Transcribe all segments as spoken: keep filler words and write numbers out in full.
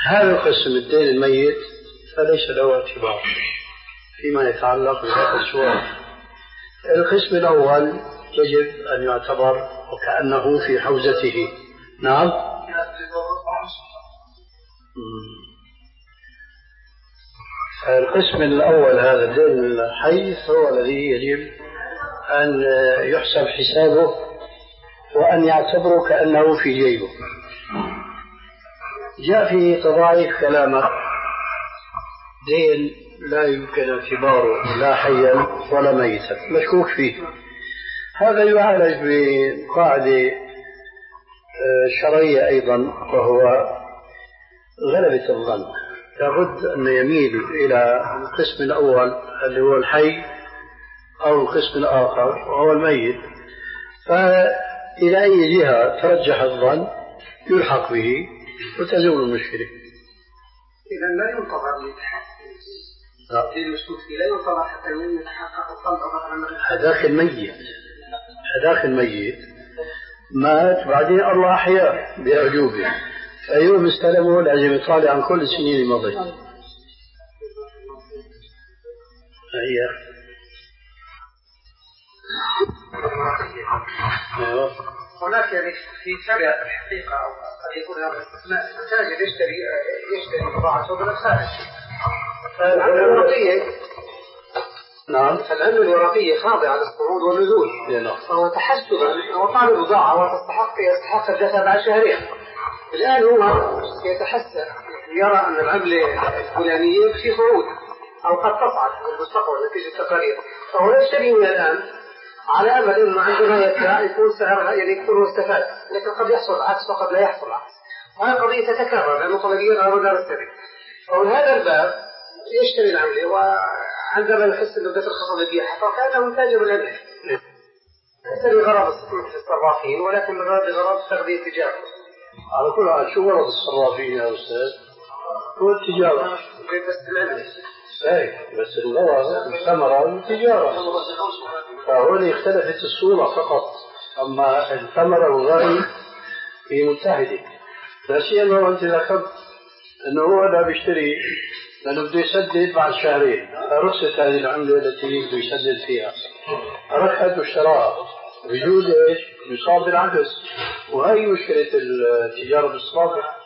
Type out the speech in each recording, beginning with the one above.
هذا القسم الدين الميت فليس له اعتبار فيما يتعلق بهذا السؤال. القسم الأول يجب أن يعتبر وكأنه في حوزته. نعم. القسم الأول هذا الدين الحي هو الذي يجب أن يحسب حسابه وأن يعتبره كأنه في جيبه. جاء في تضاعيف كلامه دين لا يمكن اعتباره لا حيا ولا ميتا مشكوك فيه. هذا يعالج بقاعدة شرعية أيضا وهو غلبة الظن. لابد أن يميل إلى القسم الأول اللي هو الحي أو القسم الآخر وهو الميت، فإلى أي جهة ترجح الظن يلحق به وتزول المشكلة. إذا لا ينتظر لتحقق المشكوك فيه، لا ينتظر حتى يتحقق الطلب. هذاك الميت هذاك الميت مات بعدين الله أحياه بأعجوبه، فيوم استلمه لازم يطالع عن كل السنين اللي مضت. هي هناك يعني في تابع الحقيقة أو قد يكون هذا الاستثناء تاجر يشتري يشتري بضاعته من الخارج. فالعملة الورقية نعم فالعملة الورقية خاضعة للصعود والنزول، فهو تحسبا هو طالب بضاعة وتستحق يستحق الدفع بعد شهرين. الآن هو يتحسن يرى أن العملة الفلانية في صعود أو قد تصعد في المستقبل نتيجة التقارير، فهو يشتري من الآن على أمل أنه عندما يدفع يكون سعرها يعني يكون مستفاد، لكن قد يحصل عكس وقد لا يحصل عكس. وهذه قضية تتكرر لأنه طلبية غير دار السبيل. فمن هذا الباب يشتري العملة وعندما يحس أنه بدأت الخصم يبيعها فكأنه تاجر العملة. ليس لغرض الصرافين ولكن لغرض تغذية التجارة. على كل حال شو غرض الصرافين يا أستاذ؟ هو التجارة. بس العملة. ايه بس الغرض الثمرة والتجارة، فهون اختلفت الصورة فقط، أما الثمرة والغاية هي متحدة. لا سيما وأنت ذكرت أنه هو لا بيشتري لأنه بده يسدد بعد شهرين، فرخصت هذه العملة التي بده يسدد فيها، ركحت واشتراها بيجوز ايش؟ يصاب بالعجز، وهي مشكلة التجارة بالصرافة.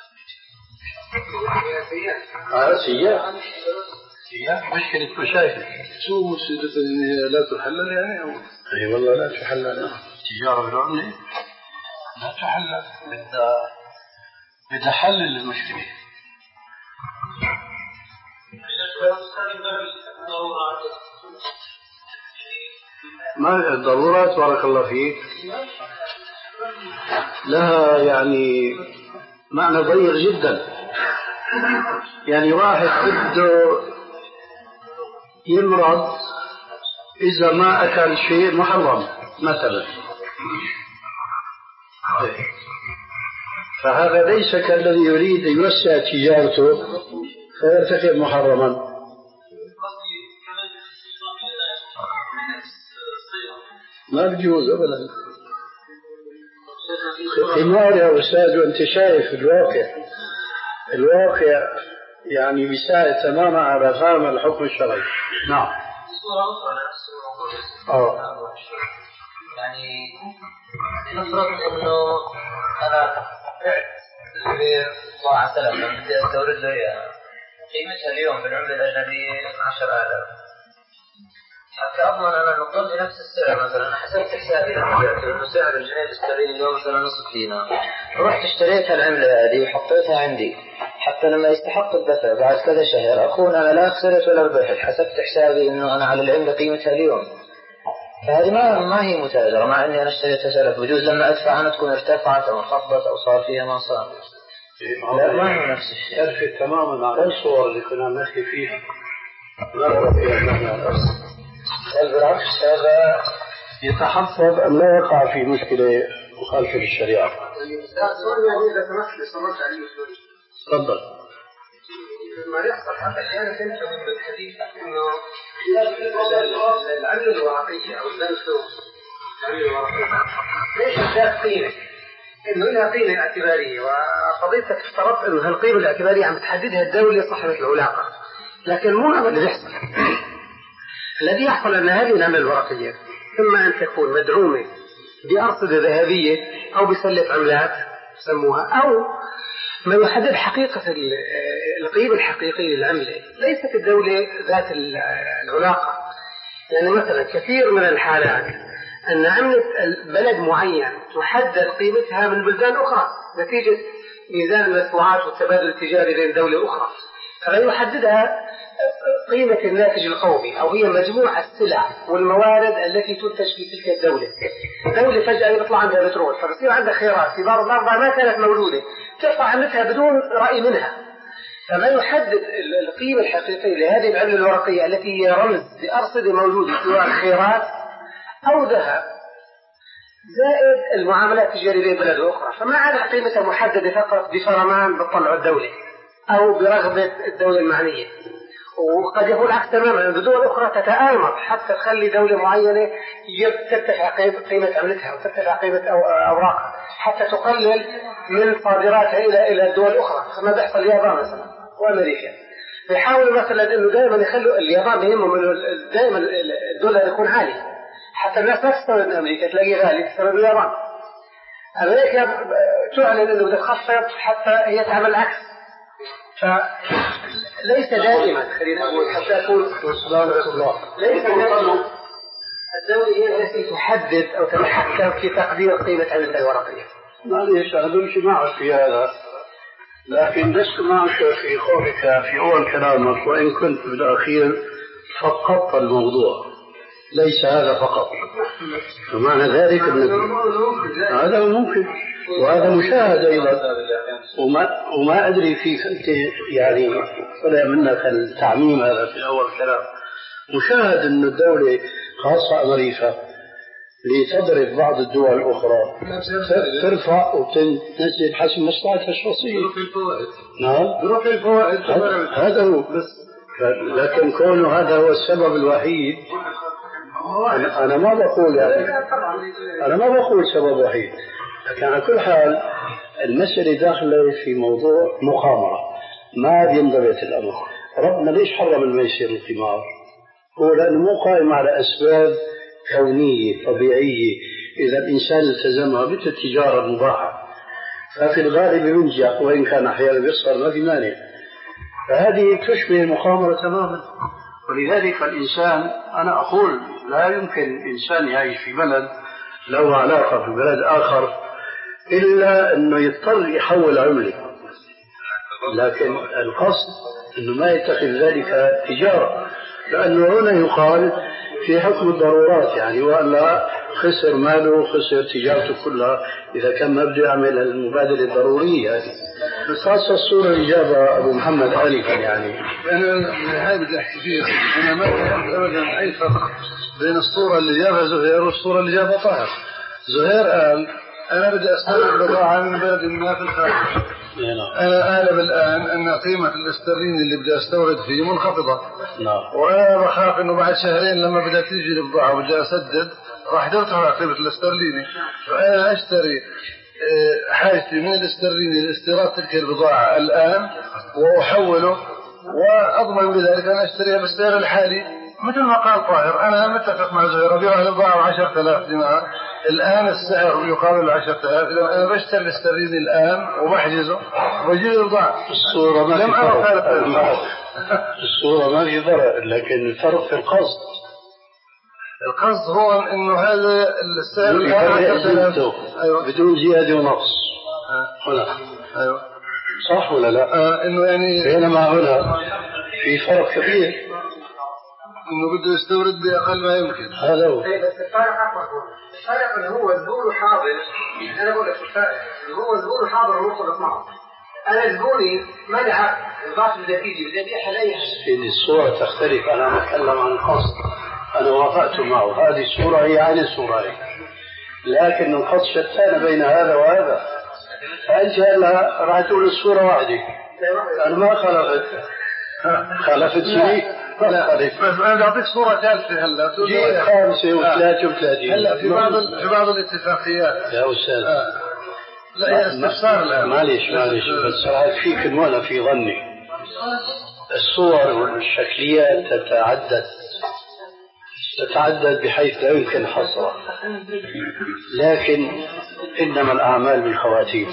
هذا سياح سياح مشكلة مشاكل. شو مشكلة لا تحلل يعني؟ أو أي والله لا تحلل. التجارة بالعملة لا تحلل، بدها بدها حل للمشكلة. ما الضرورات بارك الله فيك لها يعني معنى ضيق جدا. يعني واحد بده يمرض إذا ما أكل شيء محرم مثلا، فهذا ليس كالذي يريد أن يوسع تجارته فيرتكب محرما. ما بجوز أبدا. قمار يا أستاذ، وأنت شايف الواقع الواقع يعني بيساعد تماما على فهم الحكم الشرعي. نعم. اه يعني نفرض انه انا بعت بضاعة سلفا بدي استورد له اياها قيمتها اليوم بالعملة الأجنبية عشرة آلاف، حتى أضمن أنا نقول بنفس السعر. مثلا أنا حسبت حسابي لأنه سعر الجنيه الاسترليني اليوم مثلا نصف دينار، رحت اشتريت العملة هذه وحطيتها عندي حتى لما يستحق الدفع بعد كذا شهر أكون أنا لا خسرت ولا ربحت. حسبت حسابي إنه أنا على العملة قيمتها اليوم، فهذه ما ما هي متاجرة، مع إني أنا اشتريتها سلف. بجوز لما أدفع أنا تكون ارتفعت أو انخفضت أو صار فيها ما صار. لا ما هو نفس الشيء. يختلف تماما عن الصور اللي كنا نحكي فيها. لا بالعكس هذا يتحفظ أن لا يقع في مشكلة مخالفة للشريعة. تفضل. ما يحصل حتى أحيانا تنتهي من الحديث إنه العملة الورقية أو البنك العملة الورقية ليش ذات قيمة؟ إنه لها قيمة اعتبارية، وقضيتك افترضت إنه هالقيمة الاعتبارية عم تحددها الدولة صاحبة العلاقة، لكن مو هذا اللي بيحصل. الذي يحصل أن هذه العملة الورقية إما أن تكون مدعومة بأرصدة ذهبية أو بسلة عملات يسموها، أو ما يحدد حقيقة القيمة الحقيقية للعملة ليست الدولة ذات العلاقة. يعني مثلا كثير من الحالات أن عملة بلد معين تحدد قيمتها من بلدان أخرى نتيجة ميزان المدفوعات والتبادل التجاري بين دولة أخرى، فلا يحددها قيمة الناتج القومي، أو هي مجموعة السلع والموارد التي تنتج في تلك الدولة. الدولة فجأة يطلع عندها بترول، فبصير عندها خيارات في بعض الأرض ما كانت موجودة ترفع عملتها بدون رأي منها. فما يحدد القيمة الحقيقية لهذه العملة الورقية التي هي رمز بأرصدة موجودة سواء خيارات أو ذهب، زائد المعاملات التجارية بين بلد أخرى، فما عاد قيمتها محددة فقط بفرمان بتطلع الدولة أو برغبة الدولة المعنية. وقد يكون العكس تماما، بدول أخرى تتآمر حتى تخلي دولة معينة ترتفع قيمة عملتها وترتفع قيمة أوراقها حتى تقلل من صادراتها إلى إلى الدول الأخرى، كما بيحصل اليابان مثلا وأمريكا. بيحاولوا مثلا إنه دائما يخلوا اليابان بيهمهم إنه دائما الدولار يكون عالي حتى الناس ما تستورد من أمريكا، تلاقيه غالي تستورد من اليابان. أمريكا تعلن إنه بدها تخفض حتى هي تعمل العكس. فليس دائما خلينا نقول حتى أكون ليس دائما الدولة هي التي تحدد أو تتحكم في تقدير قيمة عملة الورقية. معليش أنا بمشي معك في هذا، لكن لست معك في قولك في أول كلامك، وإن كنت بالأخير فقدت الموضوع. ليس هذا فقط، ومعنى ذلك أن هذا ممكن وهذا مشاهد أيضا. وما, وما أدري فيك أنت يعني طلع منك التعميم هذا في أول كلام. مشاهد أن الدولة خاصة أمريكا لتضرب بعض الدول الأخرى ترفع وتنزل حسب مصلحتها الشخصية. نعم بروح الفوائد هذا هو بس. لكن كونه هذا هو السبب الوحيد، أنا, أنا ما بقول يعني أنا ما بقول سبب وحيد، لكن على كل حال المسألة داخلة في موضوع مقامرة ما بينضبط الأمر. ربنا ليش حرم الميسر القمار؟ هو لأنه مو قائم على أسباب كونية طبيعية إذا الإنسان التزمها مثل التجارة المباحة، ففي الغالب ينجح وإن كان أحيانا بيصفر ما في مانع. فهذه تشبه المقامرة تماما. ولذلك الإنسان أنا أقول لا يمكن إنسان يعيش في بلد له علاقة في بلد آخر إلا أنه يضطر يحول عمله، لكن القصد أنه ما يتخذ ذلك تجارة، لأنه هنا يقال في حكم الضرورات يعني، وألا خسر ماله وخسر تجارته كلها إذا كان ما بده يعمل المبادلة الضرورية هذه. خاصة الصورة اللي جابها أبو محمد آنفا يعني. أنا هاي بدي أحكي فيها، أنا ما أعرف أبدا أي فرق بين الصورة اللي جابها زهير والصورة اللي جابها طاهر. زهير قال أنا بدي أستورد بضاعة من بلد ما في الخارج، أنا أعلم الآن أن قيمة الاسترليني اللي بدي أستورد فيه منخفضة، وأنا بخاف إنه بعد شهرين لما بدأت تيجي البضاعة وبدي أسدد راح ترتفع قيمة الاسترليني، فأنا أشتري حاجتي من الاسترليني لاستيراد تلك البضاعة الآن وأحوله، وأضمن بذلك أن أشتريها بالسعر الحالي مثل ما قال طاهر. أنا متفق مع زهير، أبيع البضاعة عشرة آلاف دينار الآن السعر يقابل عشرة آلاف، إذا أنا بشتري الاسترليني الآن وبحجزه وبجيب البضاعة. الصورة ما في فرق، الصورة ما في فرق، لكن الفرق في القصد. القصد هو إنه هذا السعر أيوة. بدون زيادة ونقص هنا أيوة. صح ولا لا؟ آه إنه يعني بينما هنا في فرق كبير، إنه بده يستورد بأقل ما يمكن. هذا هو. بس الفارق أكبر، الفارق إنه هو زبون حاضر. أنا بقول لك الفارق إنه هو زبون حاضر ونخلص معه. أنا زبوني ما دعا الضعف النتيجي بدي أبيع عليها. الصورة تختلف، أنا أتكلم عن القصد، أنا وافقت معه، هذه الصورة هي عين الصورة هي، لكن القصد شتان بين هذا وهذا. فأنت هلا راح تقول الصورة واحدة، أنا ما خلفت خلفت شيء لا بس أنا بعطيك صورة ثالثة هلا جيت خامسة وثلاثة وثلاثين هلا في بعض في بعض الاتفاقيات يا أستاذ آه. لا استفسار الآن. معلش معلش بس فيك المعنى في ظني. الصور والشكليات تتعدد تتعدد بحيث لا يمكن حصرها، لكن إنما الأعمال بالخواتيم.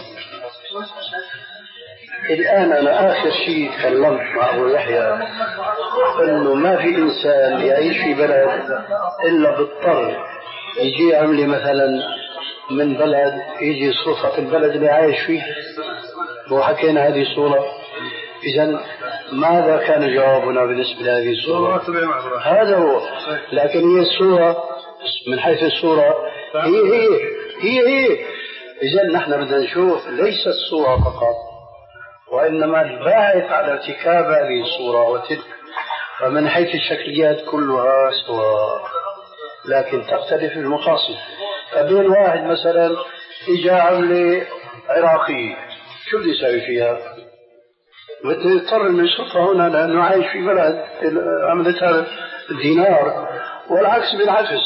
الآن أنا آخر شيء تكلمت مع أبو يحيى أنه ما في إنسان يعيش في بلد إلا بالضطر يجي عملي مثلا من بلد يجي صفة البلد اللي عايش فيه، وحكينا هذه الصورة. إذن ماذا كان جوابنا بالنسبة لهذه الصورة؟ هذا هو. لكن هي الصورة من حيث الصورة هي هي هي هي إذن نحن بدنا نشوف ليس الصورة فقط، وإنما الباعث على ارتكاب هذه الصورة وتلك. فمن حيث الشكليات كلها سواء، لكن تختلف المقاصد. فبين واحد مثلا إجا عملة عراقية، شو بده يسوي فيها؟ بده يضطر من يصرفها هنا لأنه عايش في بلد عملتها الدينار، والعكس بالعكس.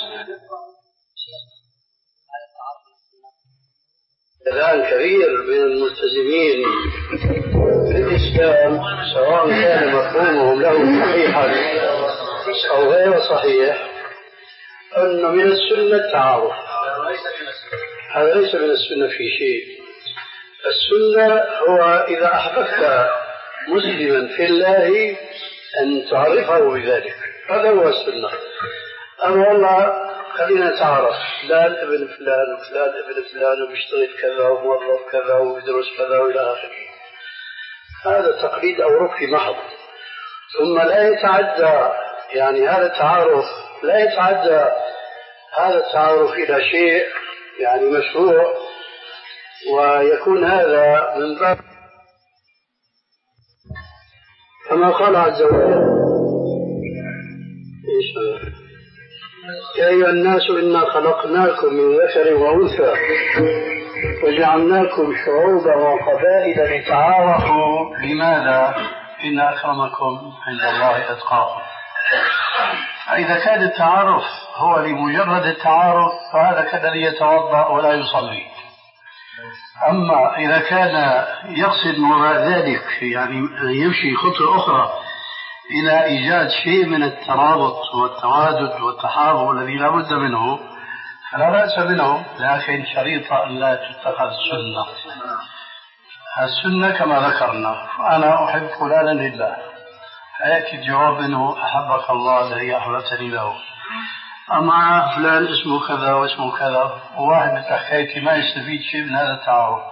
الآن كبير من الملتزمين بالإسلام سواء كان مفهومهم له صحيحا أو غير صحيح أنه من السنة التعارف. هذا ليس من السنة في شيء. السنة هو إذا أحببت مسلما في الله أن تعرفه بذلك، هذا هو السنة. أما والله خلينا نتعرف فلان ابن فلان وفلان ابن فلان وبيشتغل كذا وموظف كذا ويدرس كذا وإلى آخره، هذا تقليد أو ربح محض. ثم لا يتعدى يعني هذا التعارف لا يتعدى هذا التعارف إلى شيء يعني مشروع، ويكون هذا من باب كما قال عز وجل: يا أيها الناس إنا خلقناكم من ذكر وأنثى وجعلناكم شعوبا وقبائل لتعارفوا. لماذا؟ إن أكرمكم عند الله أتقاكم. فإذا كان التعارف هو لمجرد التعارف فهذا كالذي يتوضأ ولا يصلي. أما إذا كان يقصد وراء ذلك يعني يمشي خطوة أخرى إلى إيجاد شيء من الترابط والتوادد والتحابب الذي لا بد منه فلا بأس منه، لكن شريطة أن لا تتخذ سنة. السنة كما ذكرنا: أنا أحب فلانا لله، فيأتي الجواب أنه أحبك الله الذي أحببتني له. أما فلان اسمه كذا واسمه كذا، وواحد من حكايتي ما يستفيد شيء من هذا التعارف.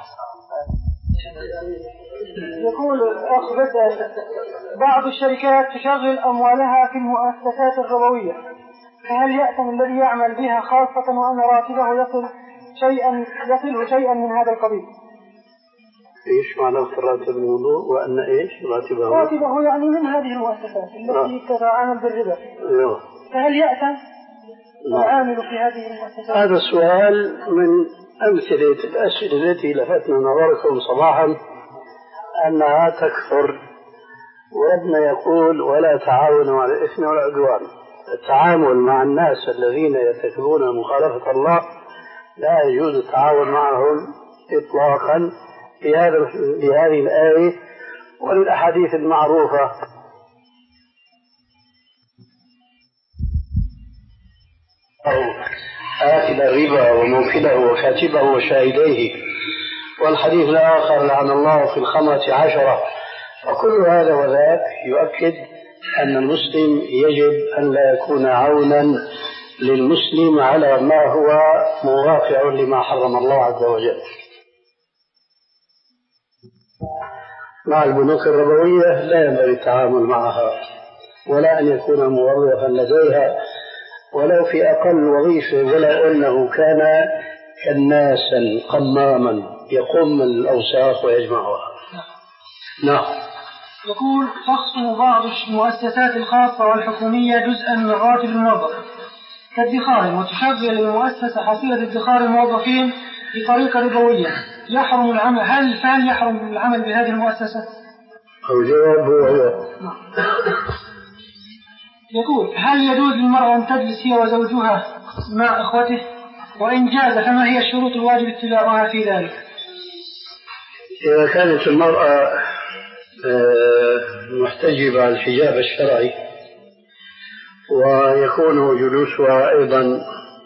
يقول أخ بدأ بعض الشركات تشغل أموالها في المؤسسات الربوية، فهل يأثم الذي يعمل بها خاصة وأن راتبه يصل شيئا يصله شيئا من هذا القبيل؟ إيش معنى راتب الموضوع؟ وأن إيش راتبه؟ راتبه يعني من هذه المؤسسات التي تتعامل بالربا. أيوه. فهل يأثم العامل في هذه المؤسسات؟ هذا السؤال من أمثلة الأسئلة التي لفتنا نظركم صباحا أنها تكثر، وربنا يقول: ولا تعاونوا على الإثم والعدوان. التعامل مع الناس الذين يرتكبون مخالفة الله لا يجوز التعاون معهم إطلاقا في هذا في هذه الآية والأحاديث المعروفة. آكل الربا وموكله وكاتبه وشاهديه، والحديث الآخر: لعن الله في الخمرة عشرة. وكل هذا وذاك يؤكد أن المسلم يجب أن لا يكون عونا للمسلم على ما هو مواقع لما حرم الله عز وجل. مع البنوك الربوية لا ينبغي التعامل معها ولا أن يكون موظفا لديها ولو في أقل وظيفة، ولو أنه كان كناسا قماما يقوم الأوساخ ويجمعها. نعم. يقول: تخصم بعض المؤسسات الخاصة والحكومية جزءا من راتب الموظف كادخار، وتشغل المؤسسة حصيلة ادخار الموظفين بطريقة ربوية، يحرم العمل هل فهل يحرم العمل بهذه المؤسسة؟ الجواب هو يقول: هل يجوز للمرأة أن تجلس هي وزوجها مع إخوته؟ وإن جاز فما هي الشروط الواجب اتباعها في ذلك؟ إذا كانت المرأة محتجبة الحجاب الشرعي ويكون جلوسها أيضا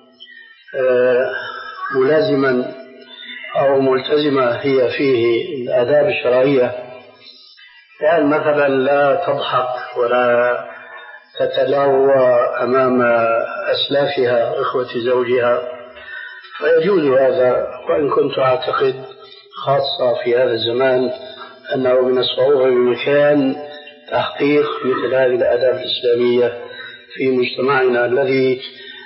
ملازما أو ملتزمة هي فيه الآداب الشرعية، يعني مثلا لا تضحك ولا تتلوى أمام أسلافها إخوة زوجها، فيجوز هذا. وإن كنت أعتقد خاصة في هذا الزمان أنه من الصعوبة بمكان تحقيق مثل هذه الآداب الإسلامية في مجتمعنا الذي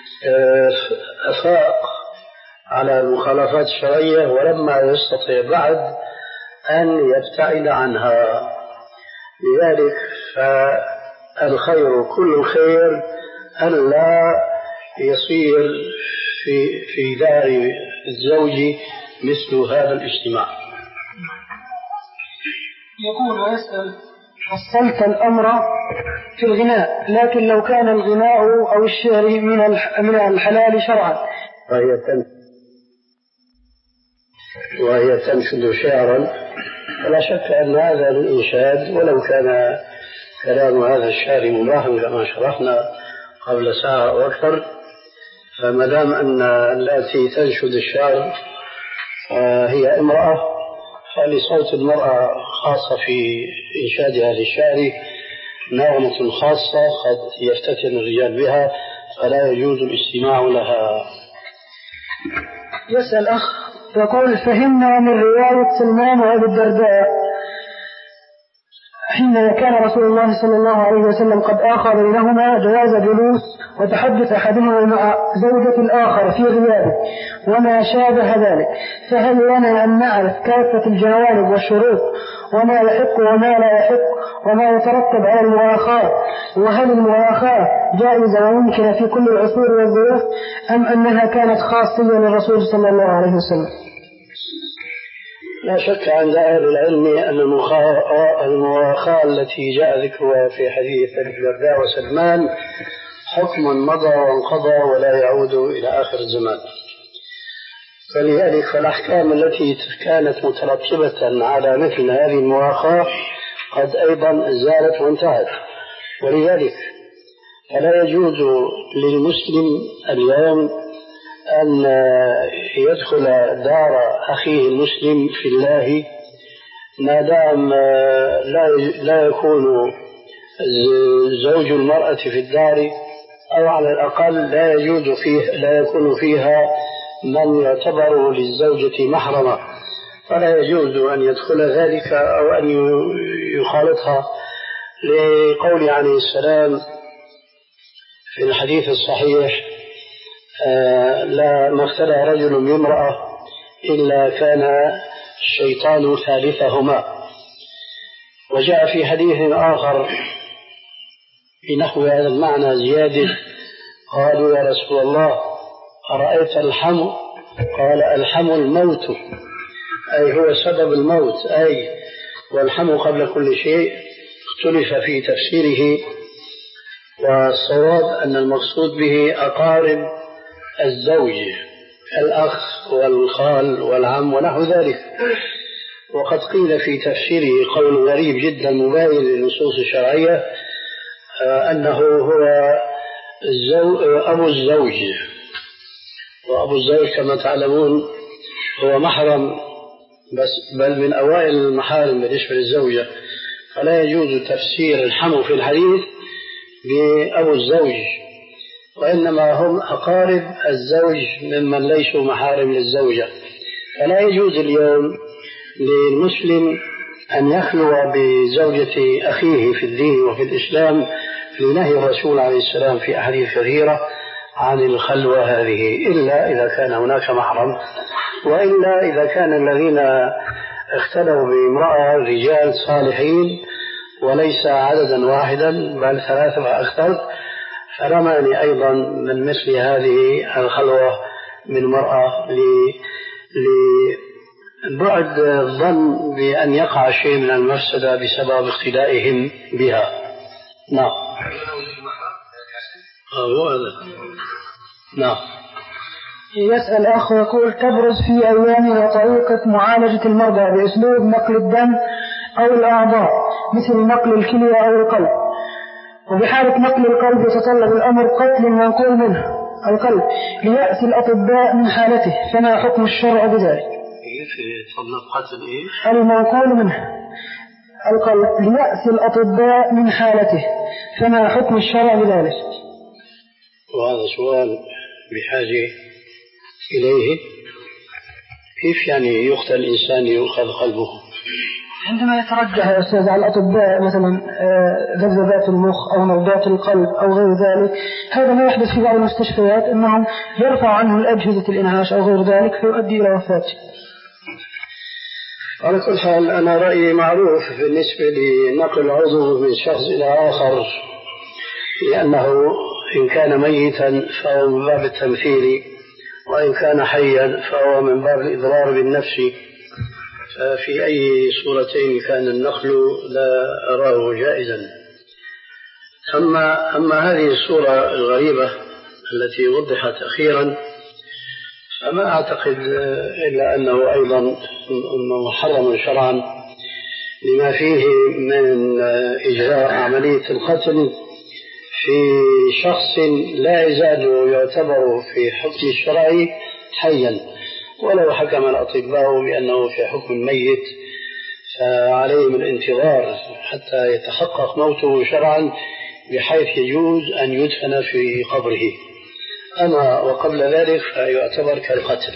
أفاق على المخالفات الشرعية ولما يستطيع بعد أن يبتعد عنها. لذلك فالخير كل الخير أن لا يصير في في دار الزوج مثل هذا الاجتماع. يقول ويسأل: فصلت الأمر في الغناء، لكن لو كان الغناء أو الشعر من الحلال شرعا وهي وهي تنشد شعرا، فلا شك أن هذا الإنشاد ولو كان كلام هذا الشعر مباحا كما شرحنا قبل ساعة وأكثر، فما دام أن التي تنشد الشعر هي امرأة، فلصوت المرأة خاصة في إنشادها للشعر نغمة خاصة قد يفتتن الرجال بها، فلا يجوز الاستماع لها. يسأل أخ يقول: فهمنا من رواية سلمان وأبي الدرداء حين كان رسول الله صلى الله عليه وسلم قد آخى بينهما جواز جلوس وتحدث أحدهما مع زوجة الآخر في غيابه وما شابه ذلك، فهل لنا أن نعرف كافة الجوانب والشروط وما يحق وما لا يحق وما يترتب على المؤاخاة، وهل المؤاخاة جائزة وممكنة في كل العصور والظروف أم أنها كانت خاصية للرسول صلى الله عليه وسلم؟ لا شك عند أهل العلم أن المؤاخاة التي جاء ذكرها في حديث أبي الدرداء وسلمان حكم مضى وانقضى ولا يعود إلى آخر الزمان، فلذلك فالأحكام التي كانت مترتبة على مثل هذه المؤاخاة قد أيضا زالت وانتهت. ولذلك فلا يجوز للمسلم اليوم أن يدخل دار أخيه المسلم في الله ما دام لا يكون زوج المرأة في الدار، أو على الأقل لا يجوز فيه لا يكون فيها من يعتبر للزوجة محرمة، فلا يجوز أن يدخل ذلك أو أن يخالطها، لقول عليه السلام في الحديث الصحيح: آه لا ما اختلى رجل بامرأة إلا كان الشيطان ثالثهما. وجاء في حديث آخر بنحو هذا المعنى زيادة: قالوا يا رسول الله أرأيت الحم؟ قال: الحم الموت، أي هو سبب الموت، أي والحم قبل كل شيء. اختلف في تفسيره، والصواب أن المقصود به أقارب الزوج الأخ والخال والعم ونحو ذلك. وقد قيل في تفسيره قول غريب جدا مباين للنصوص الشرعية أنه هو الزو... أبو الزوج، وأبو الزوج كما تعلمون هو محرم بس بل من أوائل المحارم بالنسبة للزوجة، فلا يجوز تفسير الحم في الحديث بأبو الزوج، وإنما هم أقارب الزوج ممن ليسوا محارم للزوجة. فلا يجوز اليوم للمسلم أن يخلو بزوجة أخيه في الدين وفي الإسلام، لنهي الرسول عليه السلام في أحاديث كثيرة عن الخلوة هذه، إلا إذا كان هناك محرم، وإلا إذا كان الذين اختلوا بامرأة رجال صالحين وليس عددا واحدا بل ثلاثة وأكثر، فلا مانع أيضا من مثل هذه الخلوة من مرأة لبعد الظن بأن يقع شيء من المفسدة بسبب اقتدائهم بها. نعم. هو هذا. نعم. يسأل أخ ويقول: تبرز في أيامنا طريقة معالجة المرضى بأسلوب نقل الدم أو الأعضاء مثل نقل الكلية أو القلب، وبحالة نقل القلب يتطلب الأمر قتل المنقول منه القلب ليأتي الأطباء من حالته، فما حكم الشرع بذلك؟ يتطلب قتل إيه؟ المنقول منه القلب ليأتي الأطباء من حالته، فما حكم الشرع بذلك؟ وهذا سؤال بحاجة إليه. كيف يعني يقتل الإنسان يؤخذ قلبه؟ عندما يترجح يا أستاذ على الأطباء مثلا ذبذبات المخ أو نبضات القلب أو غير ذلك، هذا ما يحدث في بعض المستشفيات أنهم يرفع عنه الأجهزة الإنعاش أو غير ذلك فيؤدي إلى وفاته. على كل حال أنا رأيي معروف بالنسبة لنقل عضو من شخص إلى آخر، لأنه إن كان ميتا فهو من باب التمثيل، وإن كان حيا فهو من باب الإضرار بالنفس، ففي أي صورتين كان النقل لا أراه جائزا. أما, أما هذه الصورة الغريبة التي وضحت أخيرا فما أعتقد إلا أنه أيضا محرم شرعا لما فيه من إجراء عملية القتل في شخص لا يزال يعتبر في حكم الشرعي حيا، ولو حكم الأطباء بأنه في حكم الميت فعليهم الانتظار حتى يتحقق موته شرعا بحيث يجوز أن يدفن في قبره، أما وقبل ذلك فيعتبر كالقتل.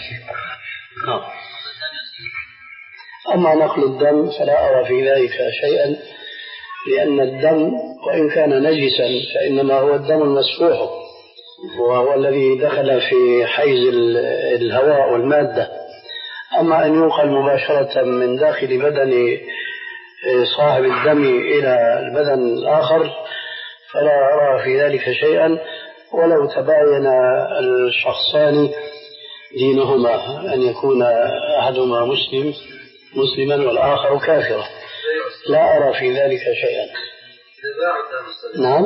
أما نقل الدم فلا أرى في ذلك شيئا، لأن الدم وإن كان نجسا فإنما هو الدم المسفوح، وهو الذي دخل في حيز الهواء والمادة. أما أن ينقل مباشرة من داخل بدن صاحب الدم إلى البدن الآخر فلا أرى في ذلك شيئا، ولو تباين الشخصان دينهما، أن يكون أحدهما مسلم مسلما والآخر كافرا، لا أرى في ذلك شيئا. نعم،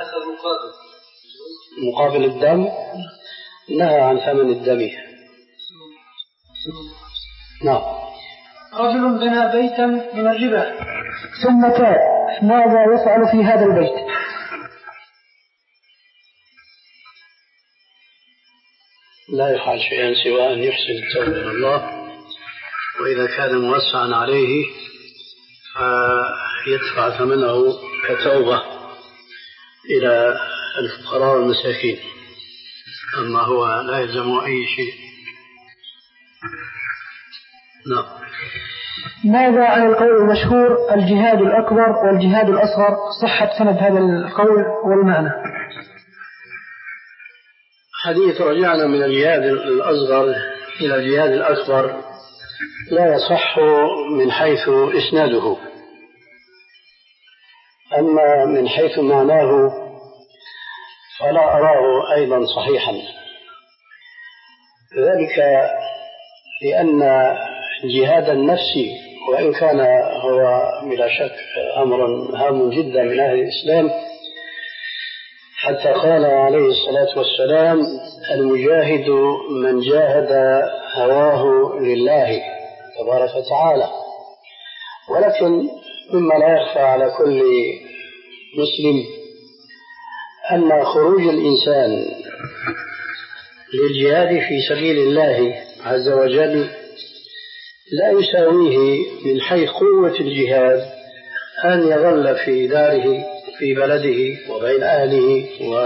مقابل الدم نهى عن ثمن الدم. نعم. رجل بنى بيتا من الربا ثم تاب، ماذا يفعل في هذا البيت؟ لا يفعل شيئا سوى أن يحسن التوبة إلى الله، وإذا كان موسعا عليه فيدفع ثمنه كتوبة إلى الفقراء والمساكين، أما هو لا يلزم أي شيء. نعم. ماذا عن القول المشهور الجهاد الأكبر والجهاد الأصغر؟ صحة سند هذا القول والمعنى. حديث رجعنا من الجهاد الأصغر إلى الجهاد الأكبر لا يصح من حيث إسناده، أما من حيث معناه فلا أراه أيضا صحيحا، ذلك لأن جهاد النفس وإن كان هو بلا شك أمر هام جدا من أهل الإسلام، حتى قال عليه الصلاة والسلام: المجاهد من جاهد هواه لله تبارك وتعالى. ولكن مما لا يخفى على كل مسلم أن خروج الإنسان للجهاد في سبيل الله عز وجل لا يساويه من حيث قوة الجهاد أن يظل في داره في بلده وبين أهله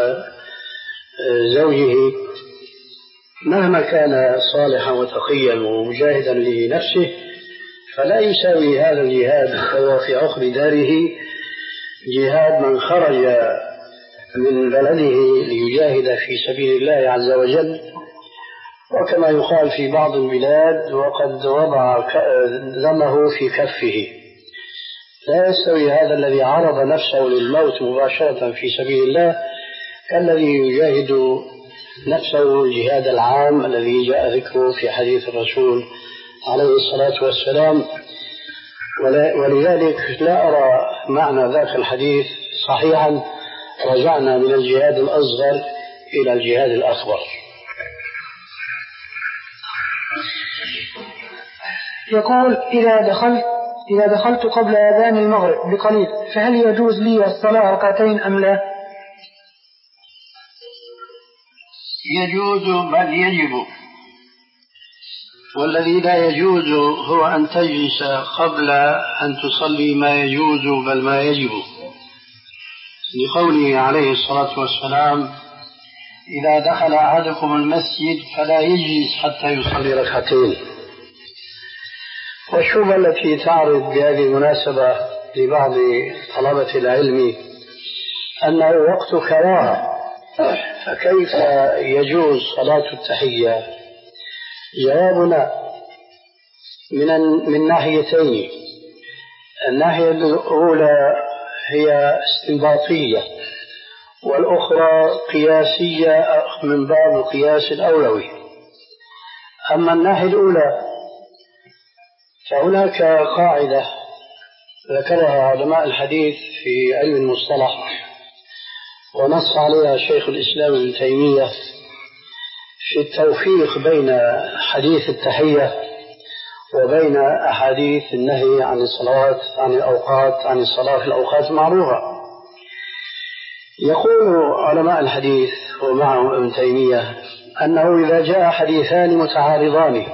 وزوجه مهما كان صالحا وتقيا ومجاهدا لنفسه، فلا يساوي هذا الجهاد وهو في عقر داره جهاد من خرج من بلده ليجاهد في سبيل الله عز وجل. وكما يقال في بعض البلاد: وقد وضع دمه في كفه. لا يستوي هذا الذي عرض نفسه للموت مباشرة في سبيل الله كالذي يجاهد نفسه الجهاد العام الذي جاء ذكره في حديث الرسول عليه الصلاة والسلام. ولذلك لا أرى معنى ذاك الحديث صحيحا: رجعنا من الجهاد الأصغر إلى الجهاد الأكبر. يقول إذا دخلت إذا دخلت قبل أذان المغرب بقليل فهل يجوز لي الصلاة ركعتين أم لا؟ يجوز بل يجب، والذي لا يجوز هو أن تجلس قبل أن تصلي ما يجوز بل ما يجب، لقوله عليه الصلاة والسلام إذا دخل أحدكم المسجد فلا يجلس حتى يصلي ركعتين. والشبهة التي تعرض بهذه المناسبة لبعض طلبة العلم أنه وقت كراهة، فكيف يجوز صلاة التحية؟ جوابنا من من ناحيتين. الناحية الأولى هي استنباطية، والأخرى قياسية من باب القياس الأولوي. أما الناحية الأولى فهناك قاعدة ذكرها علماء الحديث في علم المصطلح ونص عليها شيخ الإسلام ابن تيمية في التوفيق بين حديث التحية وبين أحاديث النهي عن الصلوات عن الأوقات عن الصلاة في الأوقات المعروفة. يقول علماء الحديث ومعهم ابن تيمية أنه إذا جاء حديثان متعارضان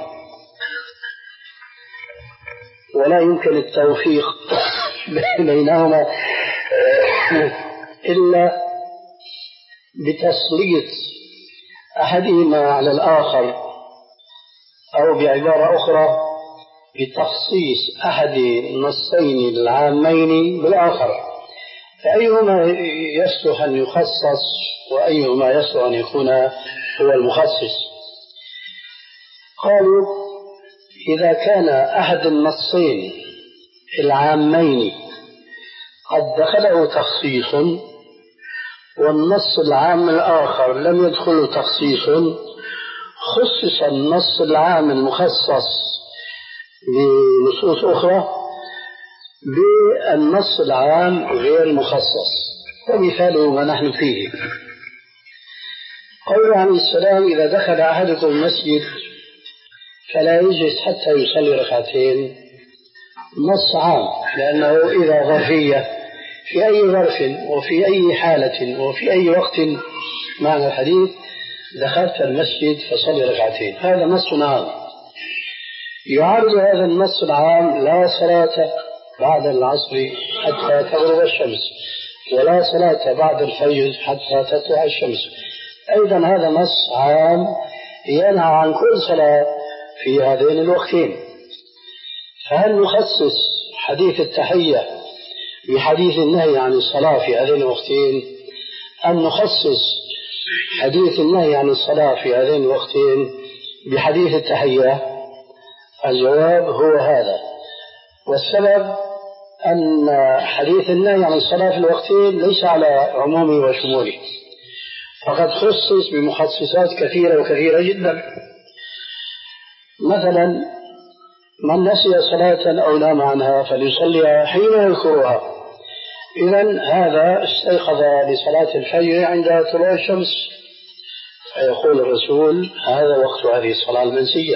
ولا يمكن التوفيق بينهما إلا بتسليط أحدهما على الآخر، أو بعبارة أخرى بتخصيص أحد النصين العامين بالآخر، فأيهما يصلح أن يخصص وأيهما يصلح أن يكون هو المخصص؟ قالوا إذا كان أحد النصين العامين قد دخله تخصيص والنص العام الآخر لم يدخله تخصيص، خصص النص العام المخصص بنصوص أخرى بالنص العام غير المخصص. ومثاله ما نحن فيه قوله عليه السلام إذا دخل أحدكم المسجد فلا يجلس حتى يصلي ركعتين، نص عام، لأنه إذا ظرفية في أي ظرف وفي أي حالة وفي أي وقت معنى الحديث دخلت المسجد فصلي ركعتين، هذا نص عام. يعارض هذا النص العام لا صلاة بعد العصر حتى تغرب الشمس ولا صلاة بعد الفجر حتى تطلع الشمس. أيضا هذا نص عام ينهى عن كل صلاة في هذين الوقتين. فهل نخصص حديث التحية بحديث النهي عن الصلاة في هذين الوقتين أم نخصص حديث النهي عن الصلاة في هذين الوقتين بحديث التحية؟ الجواب هو هذا. والسبب أن حديث النهي عن الصلاة في الوقتين ليس على عمومه وشموله، فقد خصص بمخصصات كثيرة وكثيرة جدا. مثلا من نسي صلاة أو نام عنها فليصليها حين يذكرها، إذن هذا استيقظ لصلاة الفجر عند طلوع الشمس، فيقول الرسول هذا وقت هذه الصلاة المنسية.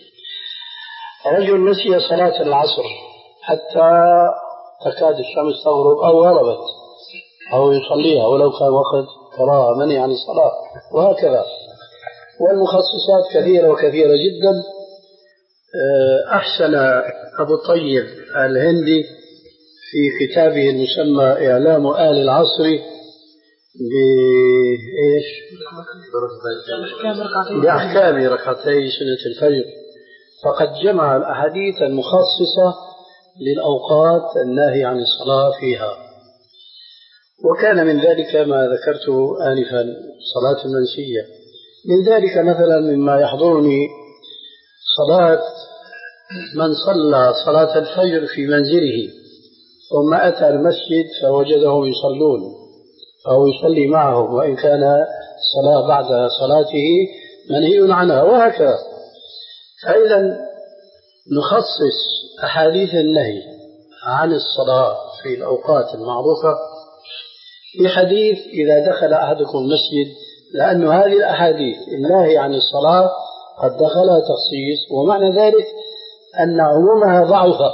رجل نسي صلاة العصر حتى تكاد الشمس تغرب أو غربت أو يصليها ولو كان وقت كراهة منع عن الصلاة، وهكذا. والمخصصات كثيرة وكثيرة جدا. أحسن أبو الطيب الهندي في كتابه المسمى إعلام آل العصر بإيش؟ بأحكام ركعتي سنة الفجر، فقد جمع الأحاديث المخصصة للأوقات الناهي عن الصلاة فيها. وكان من ذلك ما ذكرته آنفا صلاة المنسية. من ذلك مثلا مما يحضرني صلاة من صلى صلاة الفجر في منزله ثم أتى المسجد فوجدهم يصلون أو يصلي معهم، وإن كان الصلاة بعد صلاته منهي عنها، وهكذا. فإذا نخصص أحاديث النهي عن الصلاة في الأوقات المعروفة بحديث إذا دخل أحدكم المسجد، لأن هذه الأحاديث النهي عن الصلاة قد دخلها تخصيص، ومعنى ذلك أن عمومها ضعف،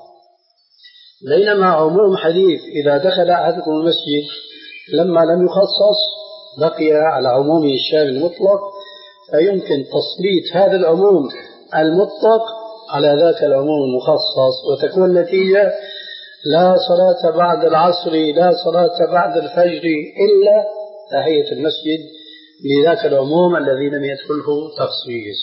بينما عموم حديث إذا دخل أحدكم المسجد لما لم يخصص بقي على عمومه الشامل المطلق، فيمكن تسليط هذا العموم المطلق على ذاك العموم المخصص، وتكون النتيجة لا صلاة بعد العصر لا صلاة بعد الفجر إلا تحية المسجد لذاك العموم الذي لم يدخله تخصيص.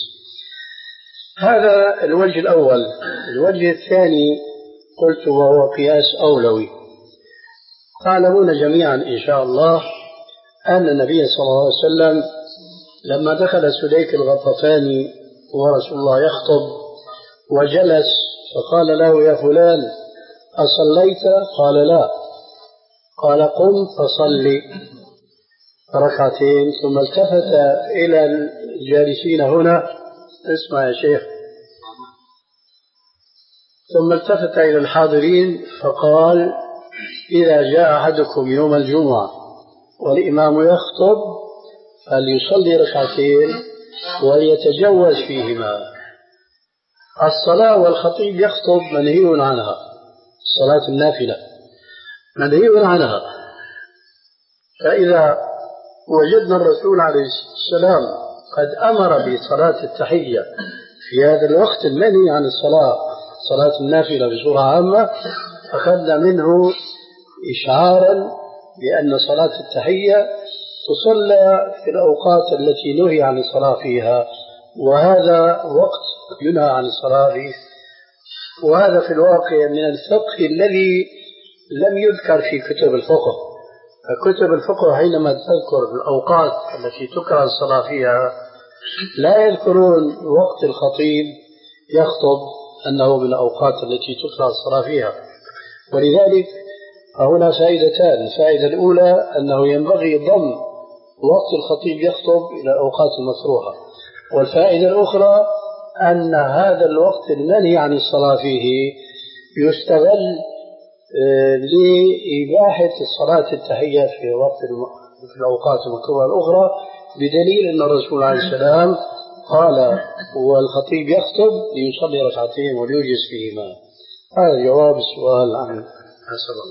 هذا الوجه الأول. الوجه الثاني قلت وهو قياس أولوي. تعلمون جميعا إن شاء الله أن النبي صلى الله عليه وسلم لما دخل سليك الغطفاني ورسول الله يخطب وجلس فقال له يا فلان أصليت؟ قال لا. قال قم فصلي ركعتين. ثم التفت إلى الجالسين هنا، اسمع يا شيخ، ثم التفت إلى الحاضرين فقال إذا جاء أحدكم يوم الجمعة والإمام يخطب فليصلي ركعتين وليتجوز فيهما. الصلاة والخطيب يخطب منهي عنها، صلاة النافلة منهي عنها. فإذا وجدنا الرسول عليه السلام قد أمر بصلاة التحية في هذا الوقت المنهي عن الصلاة، صلاة النافلة بصورة عامة، أخذنا منه إشعارا بأن صلاة التحية تصلى في الأوقات التي نهي عن الصلاة فيها، وهذا وقت ينهى عن الصلاة فيه. وهذا في الواقع من الفقه الذي لم يذكر في كتب الفقه. فكتب الفقه حينما تذكر الأوقات التي تكره الصلاة فيها لا يذكرون وقت الخطيب يخطب أنه من الأوقات التي تكره الصلاة فيها. ولذلك هنا فائدتان. الفائدة الأولى أنه ينبغي ضم وقت الخطيب يخطب إلى الأوقات المكروهة، والفائدة الأخرى أن هذا الوقت المنهي عن الصلاة فيه يستغل لإباحة الصلاة التحية في وقت في الأوقات المكروهة الأخرى، بدليل أن الرسول عليه السلام قال والخطيب يخطب ليصلي ركعتين وليوجز فيهما. هذا جواب السؤال عن السبب.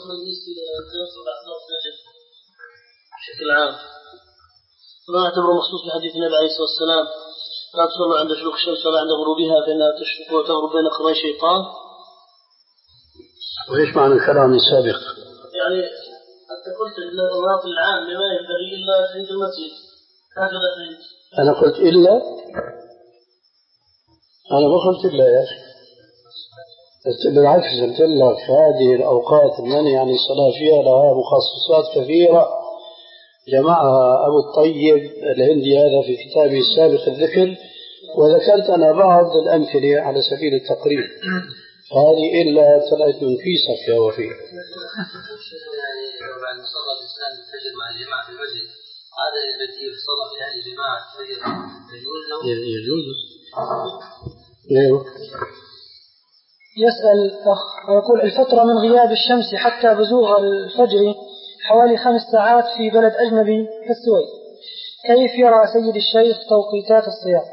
بشكل عام ما اعتبره مخصوص بحديث النبي عليه الصلاة والسلام لا تصلوا عند شروق الشمس ولا عند غروبها فإنها تشرق وتغرب بين قرني شيطان. وإيش معنى الكلام السابق؟ يعني أنت قلت إن الناطق العام لما ينبغي إلا عند المسجد، هكذا فهمت. أنا قلت إلا؟ أنا ما قلت إلا يا أخي، بالعكس قلت لك هذه الأوقات المنهي عن الصلاة فيها لها مخصصات كثيرة جمعها أبو الطيب الهندي هذا في كتابه السابق الذكر، وذكرت أنا بعض الأمثلة على سبيل التقريب. هذه إلا طلعت من كيسك يا وفي. بعد صلاة الإسلام الفجر مع الجماعة في المسجد، هذا الذي يصلى في هذه الجماعة الفجر يجوز له؟ يجوز. ليه؟ يسأل أخ ويقول الفترة من غياب الشمس حتى بزوغ الفجر حوالي خمس ساعات في بلد أجنبي كالسويد، كيف يرى سيد الشيخ توقيتات الصيام؟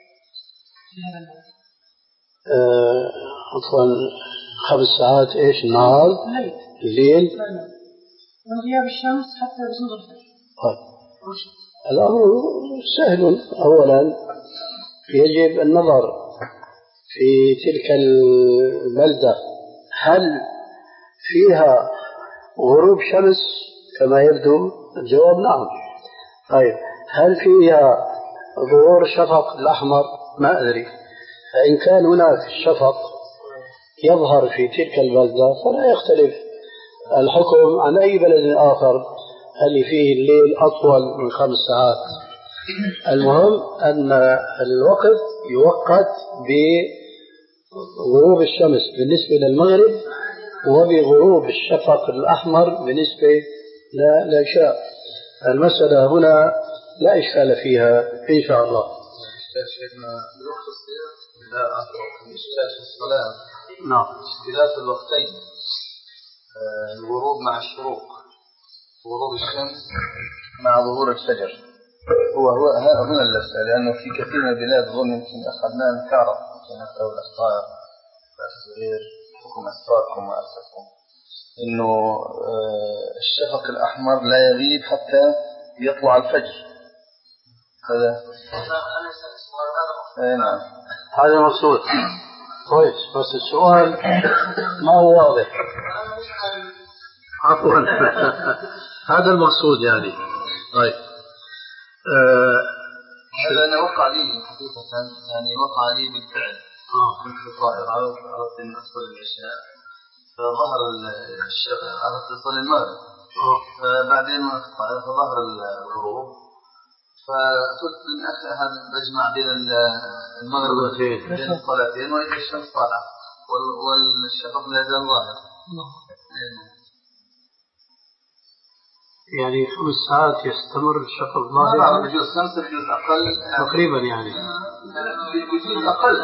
آه عفوا خمس ساعات ايش؟ النهار؟ الليل؟ من غياب الشمس حتى بزوغ الفجر. طيب الأمر سهل. أولا يجب النظر في تلك البلدة هل فيها غروب شمس كما يبدو؟ الجواب نعم. طيب هل فيها ظهور الشفق الأحمر؟ ما أدري. فإن كان هناك الشفق يظهر في تلك البلدة فلا يختلف الحكم عن أي بلد آخر هل فيه الليل أطول من خمس ساعات. المهم أن الوقت يوقت بغروب الشمس بالنسبة للمغرب وبغروب الشفق الأحمر بالنسبة للعشاء. المسألة هنا لا إشكال فيها إن شاء الله. شيخنا الوقت الصيام لا إشكال في الصلاة. نعم اختلاف الوقتين، الغروب مع الشروق، غروب الشمس مع ظهور الفجر. هو هو هنا اللفة، لأنه في كثير من البلاد ظن يمكن أخذناه نكارة في نفسه الأخطار غير حكم أسفاركم وأسفاركم إنه الشفق الأحمر لا يغيب حتى يطلع الفجر. هذا أي نعم هذا مقصود كويس، بس السؤال ما هو واضح. عفوا هذا المقصود يعني. طيب آه هذا أنا وقع لي حقيقة، يعني وقع لي بالفعل. كنت في الطائرة أردت أن أصل العشاء فظهر الشفق، أردت أصل المغرب فبعدين ما في الطائرة فظهر الغروب، فقلت من أحد بجمع بين المغرب بين الصلاتين وإذا الشمس طالعة والشفق لا يزال ظاهر. يعني خمس ساعات يستمر الشفق ظاهر؟ لا بجوز خمسة بجوز أقل تقريبا يعني بجوز أقل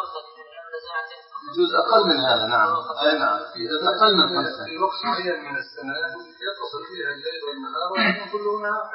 بجوز أقل من هذا. نعم أي نعم أقل من خمسة في وقت معين من السنة يتصل فيها الليل والنهار ويكون كله نهار.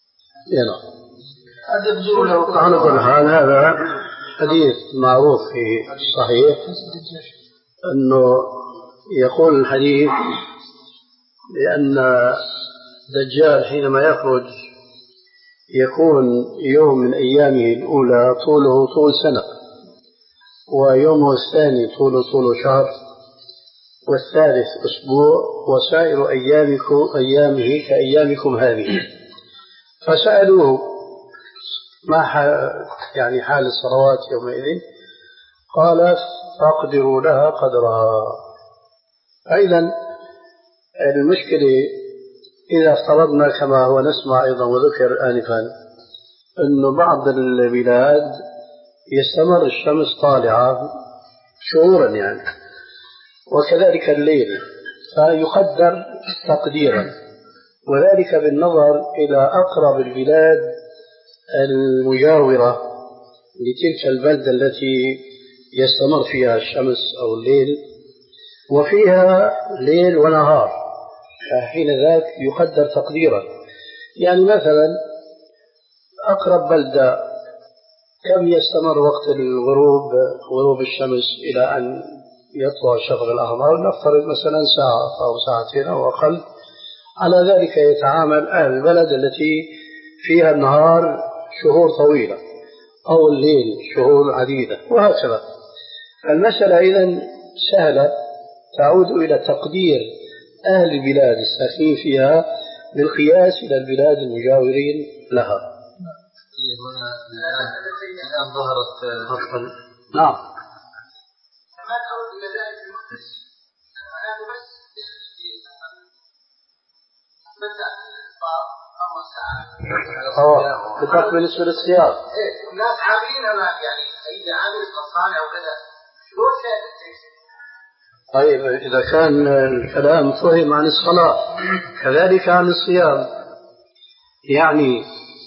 هذا على كل حال هذا حديث معروف في الصحيح أنه يقول الحديث لأن الدجال حينما يخرج يكون يوم من أيامه الأولى طوله طول سنة، ويومه الثاني طوله طول شهر، والثالث أسبوع، وسائر أيامكم أيامه كأيامكم هذه. فسألوه ما يعني حال الصلوات يومئذ؟ قال فاقدروا لها قدرها. أيضا المشكلة إذا افترضنا كما هو نسمع أيضا وذكر آنفا أن بعض البلاد يستمر الشمس طالعة شهورا يعني، وكذلك الليل، فيقدر تقديرا، وذلك بالنظر إلى أقرب البلاد المجاورة لتلك البلدة التي يستمر فيها الشمس أو الليل، وفيها ليل ونهار، حين ذاك يقدر تقديرا. يعني مثلا أقرب بلدة كم يستمر وقت الغروب غروب الشمس إلى أن يطلع الشفق الأحمر؟ نفترض مثلا ساعة أو ساعتين أو أقل. على ذلك يتعامل أهل البلد التي فيها النهار شهور طويلة أو الليل شهور عديدة وهكذا. المسألة إذن سهلة، تعود إلى تقدير أهل البلاد الساكنين فيها بالقياس إلى البلاد المجاورين لها. هنا الآن ظهرت أصلا نعم بالضبط بالنسبة للصيام. الناس عاملين أنا يعني إذا عامل مصانع وكذا شلون شايف؟ طيب إذا كان الكلام فهم عن الصلاة كذلك عن الصيام، يعني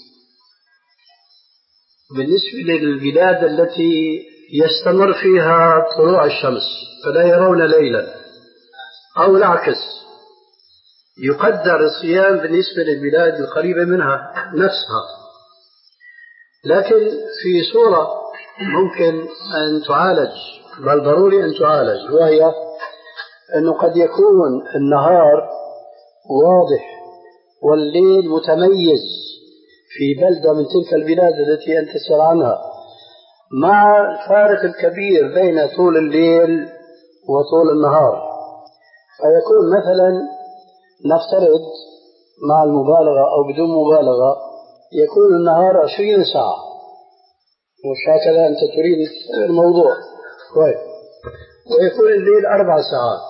بالنسبة للبلاد التي يستمر فيها طلوع الشمس فلا يرون ليلا، أو العكس يقدر الصيام بالنسبة للبلاد القريبة منها نفسها. لكن في صورة ممكن أن تعالج، بل ضروري أن تعالج، وهي أنه قد يكون النهار واضح والليل متميز في بلدة من تلك البلاد التي أنت تسأل عنها، مع الفارق الكبير بين طول الليل وطول النهار. فيكون مثلا نفترض مع المبالغة أو بدون مبالغة يكون النهار عشرين ساعة، مش هكذا أنت تريد الموضوع طيب، ويكون الليل أربع ساعات.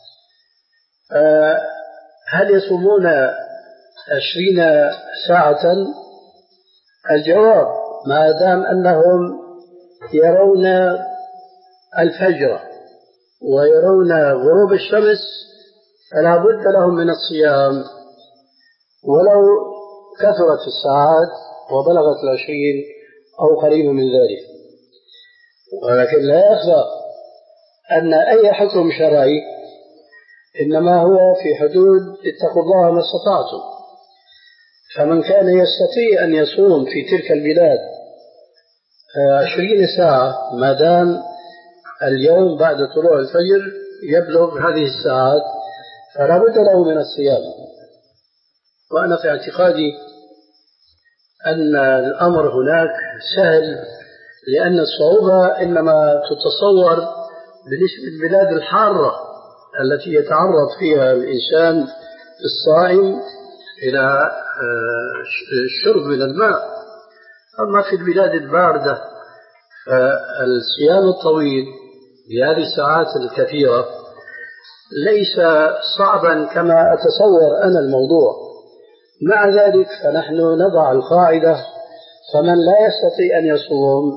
أه هل يصومون عشرين ساعة؟ الجواب ما دام أنهم يرون الفجر ويرون غروب الشمس فلا بد لهم من الصيام ولو كثرت الساعات وبلغت العشرين أو قريبا من ذلك. ولكن لا يخفى أن أي حكم شرعي إنما هو في حدود اتقوا الله ما استطعتم. فمن كان يستطيع أن يصوم في تلك البلاد عشرين ساعة ما دام اليوم بعد طلوع الفجر يبلغ هذه الساعات فلا بد له من الصيام. وأنا في اعتقادي أن الأمر هناك سهل، لأن الصعوبة إنما تتصور بالنسبة للبلاد الحارة التي يتعرض فيها الإنسان الصائم إلى الشرب من الماء. أما في البلاد الباردة فالصيام الطويل بهذه الساعات الكثيرة ليس صعبا كما أتصور أنا الموضوع. مع ذلك فنحن نضع القاعدة: فمن لا يستطيع أن يصوم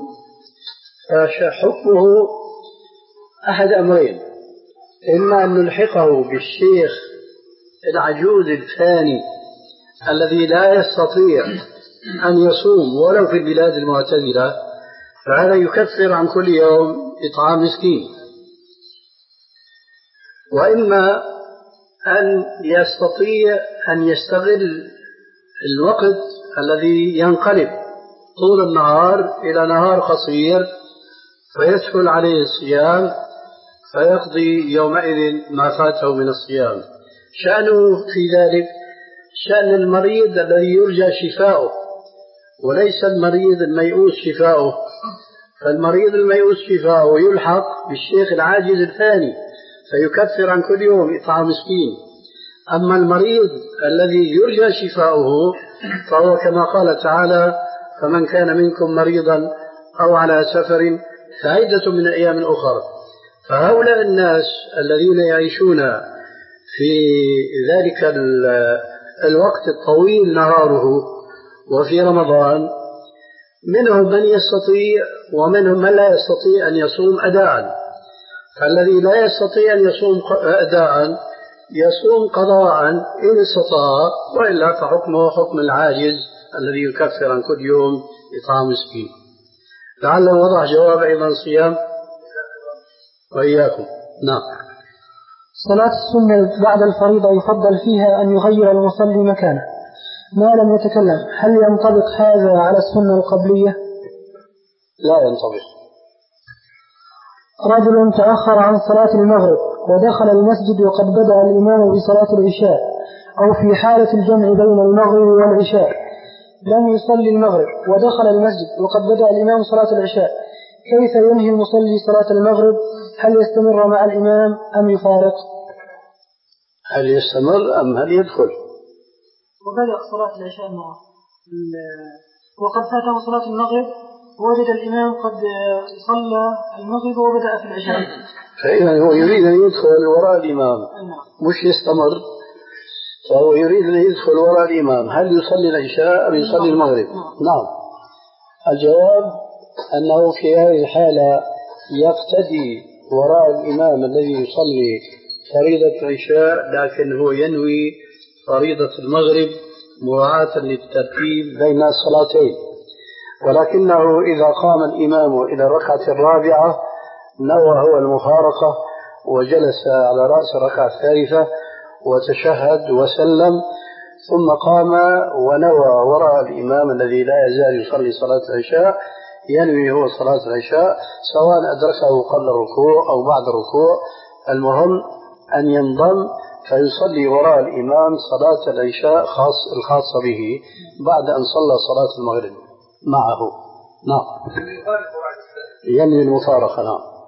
فحكمه أحد أمرين: إما أن نلحقه بالشيخ العجوز الثاني الذي لا يستطيع أن يصوم ولو في البلاد المعتدلة، فهذا يكفر عن كل يوم إطعام مسكين. وإما أن يستطيع أن يستغل الوقت الذي ينقلب طول النهار إلى نهار قصير فيسهل عليه الصيام فيقضي يومئذ ما فاته من الصيام. شأنه في ذلك شأن المريض الذي يرجى شفاؤه وليس المريض الميؤوس شفاؤه. فالمريض الميؤوس شفاؤه يلحق بالشيخ العاجز الثاني فيكفر عن كل يوم إطعام مسكين. أما المريض الذي يرجى شفاؤه فهو كما قال تعالى: فمن كان منكم مريضا أو على سفر فعدة من أيام أخرى. فهؤلاء الناس الذين يعيشون في ذلك الوقت الطويل نهاره وفي رمضان منهم من يستطيع ومنهم من لا يستطيع أن يصوم أداء. فالذي لا يستطيع أن يصوم أداء يصوم قضاء إن استطاع، وإلا فحكمه حكم العاجز الذي يكفر عن كل يوم إطعام مسكين. لعله وضع جواب أيضا صيام وإياكم. نعم. صلاة السنة بعد الفريضة يفضل فيها أن يغير المصلي مكانه ما لم يتكلم، هل ينطبق هذا على السنة القبلية؟ لا ينطبق. رجل تأخر عن صلاة المغرب ودخل المسجد وقد بدأ الإمام بصلاة العشاء، أو في حالة الجمع بين المغرب والعشاء لم يصلي المغرب ودخل المسجد وقد بدأ الإمام صلاة العشاء، كيف ينهي المصلي صلاة المغرب؟ هل يستمر مع الإمام أم يفارق؟ هل يستمر أم هل يدخل؟ وبدأ صلاة العشاء معه وقد فاته صلاة المغرب ووجد الإمام قد صلى المغرب وبدأ في العشاء، فإذا هو يريد أن يدخل وراء الإمام مش يستمر، فهو يريد أن يدخل وراء الإمام. هل يصلي العشاء أم يصلي المغرب؟ نعم. الجواب أنه في هذه الحالة يقتدي وراء الإمام الذي يصلي فريضة العشاء، لكن هو ينوي فريضة المغرب مراعاة للترتيب بين الصلاتين. ولكنه إذا قام الإمام إلى الركعة الرابعة نوى هو المفارقة وجلس على رأس الركعة الثالثة وتشهد وسلم، ثم قام ونوى وراء الإمام الذي لا يزال يصلي صلاة العشاء، ينوي هو صلاة العشاء سواء أدركه قبل الركوع أو بعد الركوع. المهم أن ينضم فيصلي وراء الإمام صلاة العشاء خاص الخاصة به بعد أن صلى صلاة المغرب معه. نعم. ينوي المفارقة. نعم.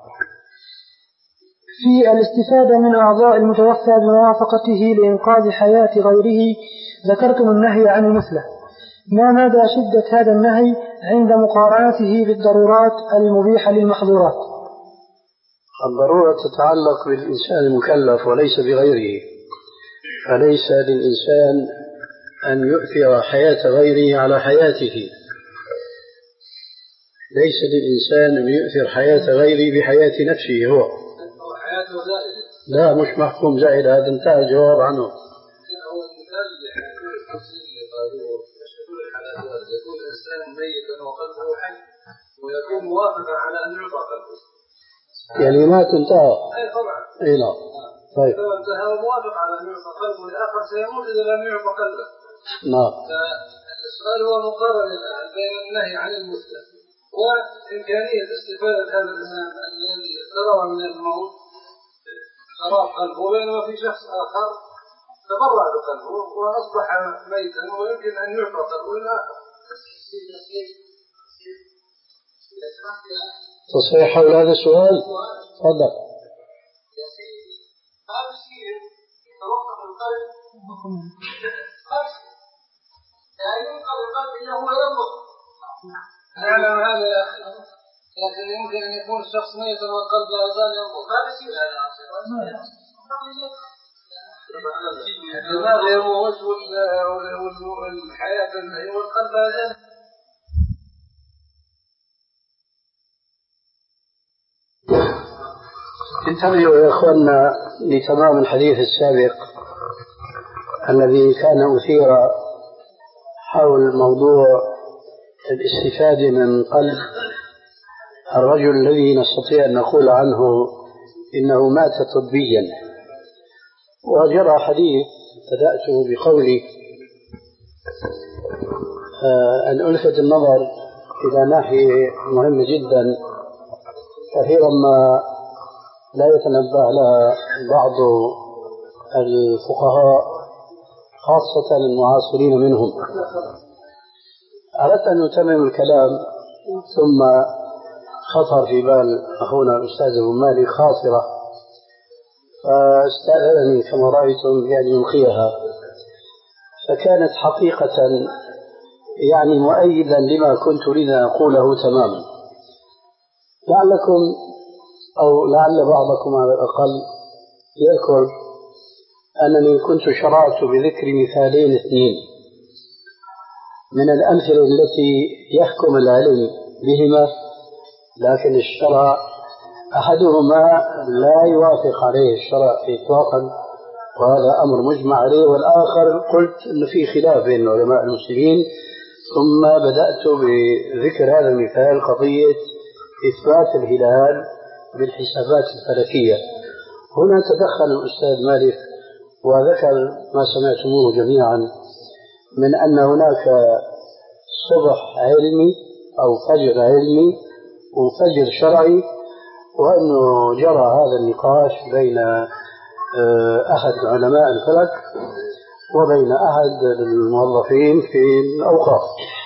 في الاستفادة من أعضاء المتوفى بموافقته لإنقاذ حياة غيره ذكرتم النهي عن المثلة، ما مدى شدة هذا النهي عند مقارنته بالضرورات المبيحة للمحظورات؟ الضرورة تتعلق بالإنسان المكلف وليس بغيره، فليس للإنسان أن يؤثر حياة غيره على حياته، ليس للإنسان أن يؤثر حياة غيره بحياة نفسه هو. لا مش محكوم زائد، هذا انتهى الجواب عنه. يكون الإنسان ميتا وقلبه حي ويكون موافقا على أن يعطى قلبه، يعني ما تنتهى. أي طبعا. أي نعم. طيب. لو انتهى وموافق على أن يعطى قلبه الآخر سيموت إذا لم يعطى قلبه. نعم. فالسؤال هو مقارنة بين النهي عن المثلى وإمكانية استفادة هذا الإنسان الذي تبرأ من الموت خلاص قلبه، بينما في شخص آخر تبرع بقلبه وأصبح ميتا ويمكن أن يعطى قلبه لآخر. تصحيح حول هذا السؤال؟ تفضل. يا سيدي ما بصير يتوقف القلب يعني ينقل القلب إنه هو ينبض. نعلم هذا يا أخي، لكن يمكن أن يكون الشخص ميتا والقلب لا يزال ينبض. ما بصير هذا. الدماغ يموت والحياة تنتهي والقلب لا يزال. انتبهوا يا اخواننا لتمام الحديث السابق الذي كان أثير حول موضوع الاستفادة من قلب الرجل الذي نستطيع أن نقول عنه إنه مات طبيا. وجرى حديث بدأته بقولي أن ألفت النظر إلى ناحية مهمة جدا كثيرا ما لا يتنبه لها بعض الفقهاء خاصة المعاصرين منهم. أردت أن أتمم الكلام ثم خطر في بال أخونا الأستاذ أبو مالك خاطرة فاستأذنني كما رأيتم بأن يلقيها، فكانت حقيقة يعني مؤيدا لما كنت أريد أن أقوله تماما. لعلكم أو لعل بعضكم على الأقل يذكر أنني كنت شرعت بذكر مثالين اثنين من الأمثلة التي يحكم العلم بهما، لكن الشرع أحدهما لا يوافق عليه الشرع إطلاقا وهذا أمر مجمع عليه، والآخر قلت أنه في خلاف بين علماء المسلمين. ثم بدأت بذكر هذا المثال قضية إثبات الهلال بالحسابات الفلكية. هنا تدخل الأستاذ مالك وذكر ما سمعتموه جميعا من أن هناك صبح علمي أو فجر علمي وفجر شرعي، وأنه جرى هذا النقاش بين أحد علماء الفلك وبين أحد الموظفين في الأوقاف.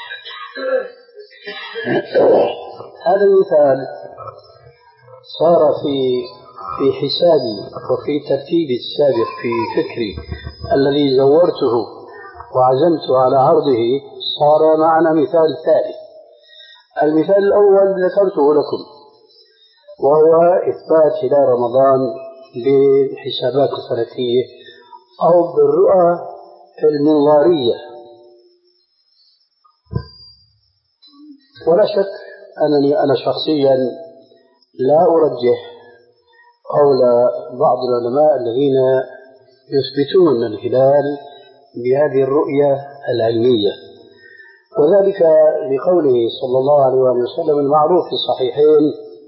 هذا المثال صار في في حسابي وفي ترتيبي السابق في فكري الذي زورته وعزمت على عرضه صار معنا مثال ثالث. المثال الأول ذكرته لكم وهو إثبات هلال رمضان بالحسابات الفلكية أو بالرؤى المنظارية. ولا شك أنني أنا شخصيا لا أرجح قول بعض العلماء الذين يثبتون الهلال بهذه الرؤية العلمية، وذلك لقوله صلى الله عليه وسلم المعروف في الصحيحين: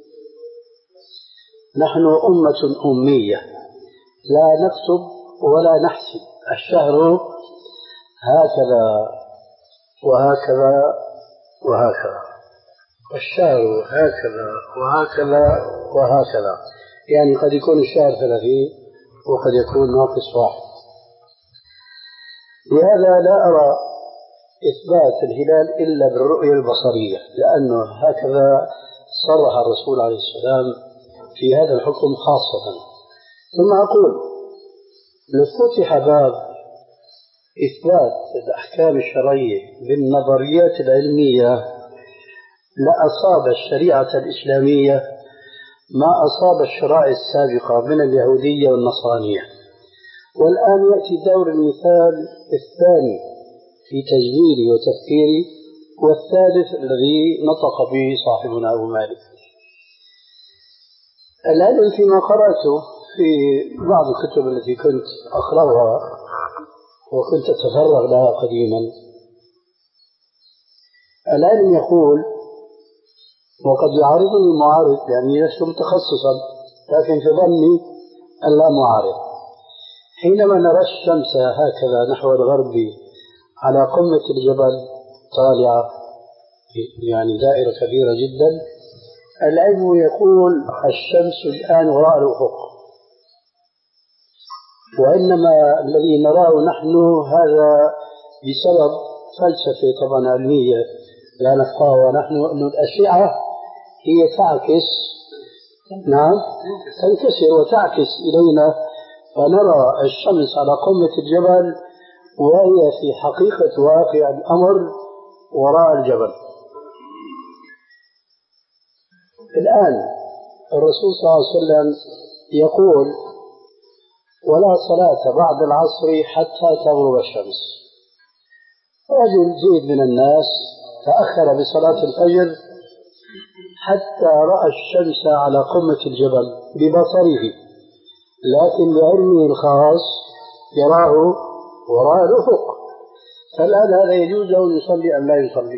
نحن أمة أمية لا نكتب ولا نحسب، الشهر هكذا وهكذا وهكذا، الشهر هكذا وهكذا وهكذا، يعني قد يكون الشهر ثلاثين وقد يكون ناقص واحد. لهذا لا أرى إثبات الهلال إلا بالرؤية البصرية، لأنه هكذا صرح الرسول عليه السلام في هذا الحكم خاصة. ثم أقول لو فتح باب إثبات الأحكام الشرعية بالنظريات العلمية لأصاب الشريعة الإسلامية ما أصاب الشرائع السابقة من اليهودية والنصرانية. والآن يأتي دور المثال الثاني في تجميلي وتفكيري والثالث الذي نطق به صاحبنا أبو مالك. العلم فيما قرأته في بعض الكتب التي كنت أقرأها وكنت أتفرغ لها قديما، العلم يقول، وقد يعارضني المعارض لأني لست متخصصا لكن في ظني أن لا معارض، حينما نرى الشمس هكذا نحو الغرب على قمة الجبل طالعة يعني دائرة كبيرة جدا، العلم يقول الشمس الآن وراء الأفق، وإنما الذي نراه نحن هذا بسبب فلسفة طبعا علمية لا نفقهها نحن، أن الأشعة هي تعكس، نعم تنكسر وتعكس إلينا، فنرى الشمس على قمة الجبل وهي في حقيقة واقع الأمر وراء الجبل. الآن الرسول صلى الله عليه وسلم يقول ولا صلاة بعد العصر حتى تغرب الشمس. رجل زيد من الناس تأخر بصلاة الفجر حتى رأى الشمس على قمة الجبل ببصره، لكن بعلمه الخاص يراه وراء الأفق. فالآن هذا يجوز له يصلي أم لا يصلي؟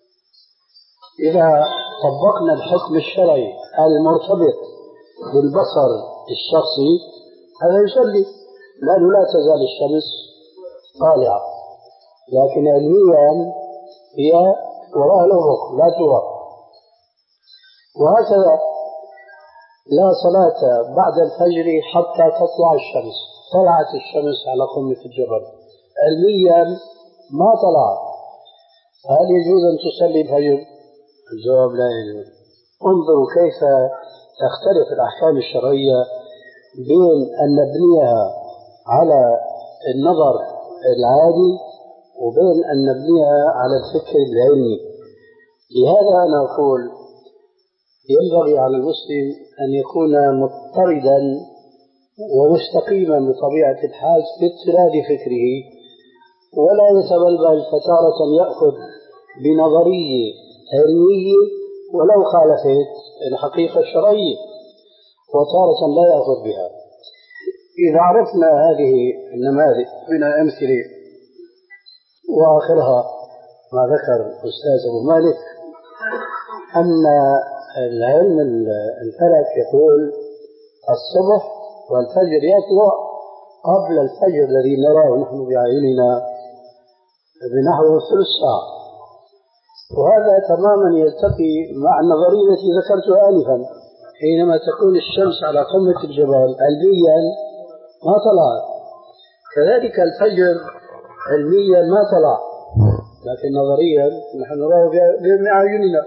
إذا طبقنا الحكم الشرعي المرتبط بالبصر الشخصي هذا يصلي، لأنه لا تزال الشمس طالعة، لكن علميا هي وراء الأفق لا ترى. وهكذا لا صلاة بعد الفجر حتى تطلع الشمس. طلعت الشمس على قمة الجبل، علميا ما طلعت، هل يجوز أن تصلي الفجر؟ الجواب لا يجوز. انظروا كيف تختلف الأحكام الشرعية بين أن نبنيها على النظر العادي وبين أن نبنيها على الفكر العلمي. لهذا أنا أقول ينبغي على المسلم أن يكون مضطردا ومستقيما بطبيعة الحال في اضطراد فكره، ولا يتبلبل فتارة يأخذ بنظرية علمية ولو خالفت الحقيقة الشرعية، وتارة لا يأخذ بها. إذا عرفنا هذه النماذج من الأمثلة وآخرها ما ذكر الأستاذ أبو مالك أن العلم الفلك يقول الصبح والفجر يطلع قبل الفجر الذي نراه نحن بعيننا بنحو ثلث ساعة، وهذا تماما يلتقي مع النظرية التي ذكرتها آنفا. حينما تكون الشمس على قمة الجبل علميا ما طلعت، كذلك الفجر علميا ما طلع، لكن نظريا نحن نراه بأعيننا.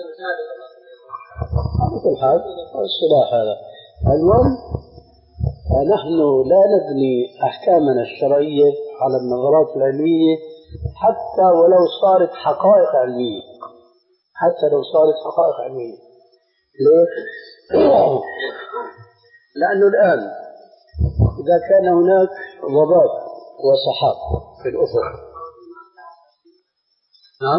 على كل حال الصلاح هذا المهم، فنحن لا نبني أحكامنا الشرعية على النظرات العلمية حتى ولو صارت حقائق علمية، حتى لو صارت حقائق علمية. ليه؟ لأنه الآن إذا كان هناك ضباب وسحاب في الأفق، نعم،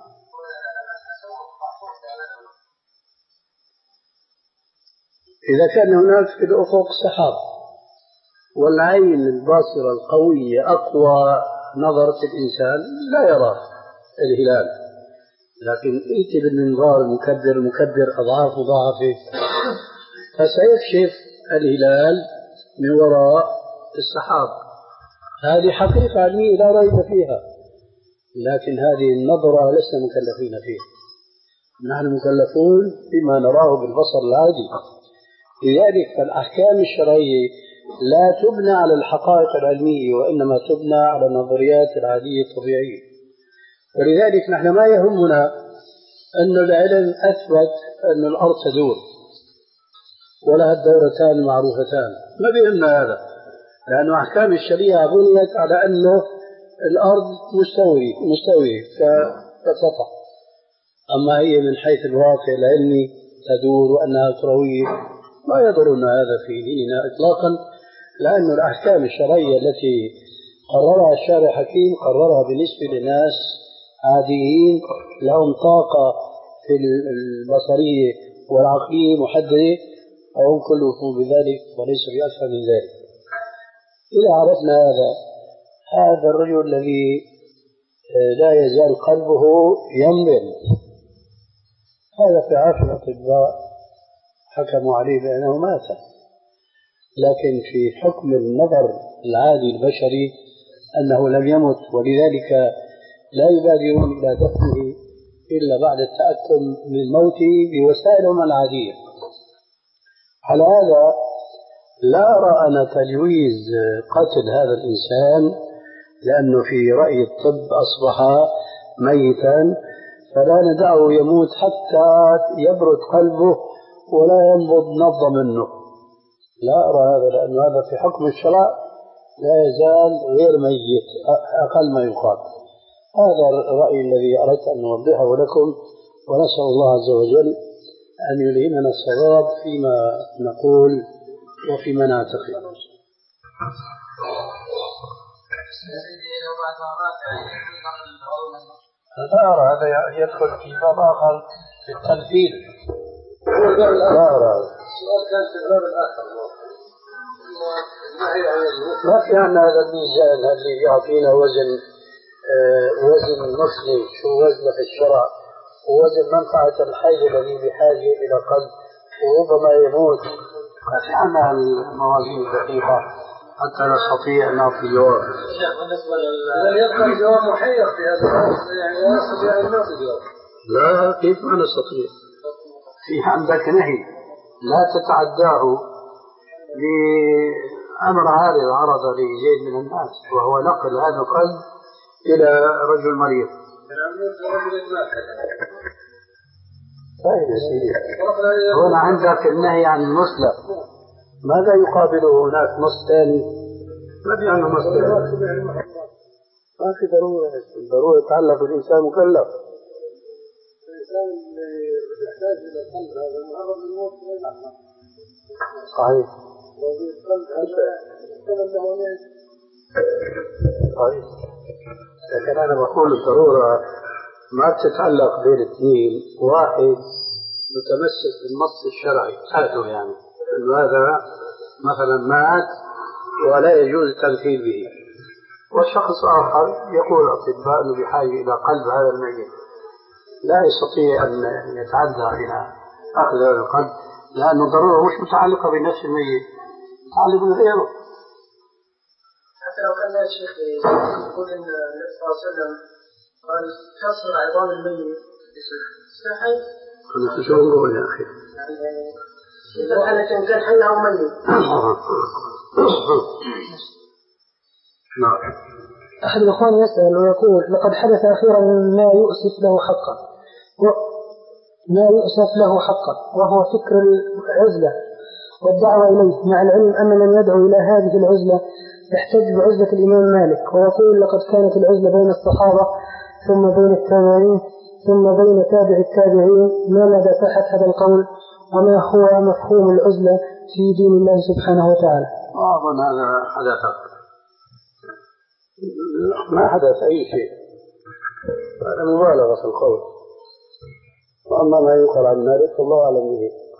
إذا كان هناك في الأفق سحاب والعين الباصرة القوية أقوى نظرة الإنسان لا يرى الهلال، لكن ائتي بالمنظار المكبر المكبر أضعاف مضاعفة فسيكشف الهلال من وراء السحاب. هذه حقيقة علمية لا ريب فيها، لكن هذه النظرة لسنا مكلفين فيها، نحن مكلفون بما نراه بالبصر العادي. لذلك فالأحكام الشرعية لا تبنى على الحقائق العلمية، وإنما تبنى على النظريات العادية الطبيعية. ولذلك نحن ما يهمنا أن العلم أثبت أن الأرض تدور ولها الدورتان المعروفتان، ما بيهمنا هذا، لأن أحكام الشريعة بنيت على أنه الأرض مستوي مستوي كسطح، أما هي من حيث الواقع العلمي تدور وأنها كروية ما يضرنا هذا في ديننا إطلاقا، لأن الأحكام الشرعية التي قررها الشارع الحكيم قررها بالنسبة لناس عاديين لهم طاقة في البصرية والعقلية محددة، وهم كلفوا بذلك وليس بأكثر من ذلك. إذا عرفنا هذا هذا الرجل الذي لا يزال قلبه ينبض، هذا في عشر الأطباء حكموا عليه بأنه مات، لكن في حكم النظر العادي البشري أنه لم يمت، ولذلك لا يبادرون إلى دفنه إلا بعد التأكد من موته بوسائلهم العادية. على هذا لا أرى أنا تجويز قتل هذا الإنسان، لأنه في رأي الطب أصبح ميتا، فلا ندعه يموت حتى يبرد قلبه ولا ينبض نبضة منه. لا أرى هذا، لأن هذا في حكم الشرع لا يزال غير ميت أقل ما يقال. هذا الرأي الذي أردت أن أوضحه لكم، ونسأل الله عز وجل أن يلهمنا الصواب فيما نقول وفيما نعتقد. لا أرى هذا يدخل في باب آخر في التمثيل. لا أرى السؤال كان في الباب الآخر، ما في عندنا هذا الميزان اللي يعطينا وزن آه وزن مثلي، شو وزنه في الشرع، ووزن منفعة الحي الذي بحاجة إلى قلب وربما يموت. ما في عندنا الموازين الدقيقة حتى نستطيع أن نعطي جواب. إذا يبقى الجواب محير في هذا يعني لا نستطيع أن نعطي جواب. لا، كيف ما نستطيع؟ في عندك نهي لا تتعداه لأمر عارض عرض لزيد من الناس، وهو نقل هذا القلب إلى رجل مريض. طيب يا سيدي، هنا عندك النهي عن المسلم، ماذا يقابله هناك نص ثاني؟ ما في عنه نص ثاني، ما في ضرورة. الضرورة يتعلق بالإنسان مكلف. الإنسان اللي يحتاج إلى القلب هذا المعرض للموت لا يلحق. صحيح. وفي القلب هذا يحتمل له أن صحيح. لكن أنا بقول الضرورة ما تتعلق بين اثنين، واحد متمسك بالنص الشرعي هاته، يعني أنه هذا مثلا مات ولا يجوز التمثيل به، والشخص آخر يقول الأطباء أنه بحاجة إلى قلب هذا الميت، لا يستطيع أن يتعدى إلى أخذ هذا القلب، لأن الضرورة مش متعلقة بنفس الميت، متعلقة بغيره. حتى لو كان الشيخ يقول أن النبي صلى الله عليه وسلم قال كسر عظام الميت صحيح؟ أنا شو نقول يا أخي؟ إذا كان كان حي أو ميت. نعم. أحد الأخوان يسأل ويقول: لقد حدث أخيرا ما يؤسف له حقا، ما يؤسف له حقا وهو فكر العزلة والدعوة إليه، مع العلم أن من يدعو إلى هذه العزلة يحتج بعزلة الإمام مالك، ويقول: لقد كانت العزلة بين الصحابة ثم بين التابعين ثم بين تابع التابعين. ما مدى صحة هذا القول، وما هو مفهوم العزلة في دين الله سبحانه وتعالى؟ أظن هذا حدث، ما حدث أي شيء، هذا مبالغة في القول، وأما ما يقال عن مالك فالله أعلم به.